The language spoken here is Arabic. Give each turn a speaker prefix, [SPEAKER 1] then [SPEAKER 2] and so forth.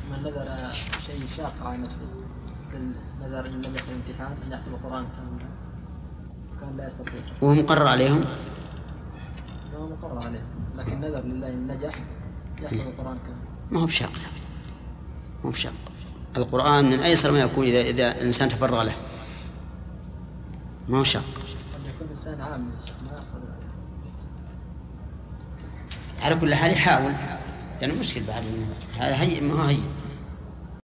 [SPEAKER 1] من نذر شيء شاق على نفسه في النذر إن نجح الامتحان أن يحفظ القرآن كان لا يستطيع.
[SPEAKER 2] وهو مقرر عليهم؟
[SPEAKER 1] ما هو مقرر عليهم، لكن نذر لله إن نجح يحفظ القرآن كامل.
[SPEAKER 2] ما هو بشاق، ما هو بشاق. القرآن من أيسر ما يكون إذا الإنسان تفرغ له، ما هو شاق.
[SPEAKER 1] قد يكون إنسان عام ما يستطيع.
[SPEAKER 2] على كل حال يحاول، يعني مشكل بعد هذا هي ما هو هي.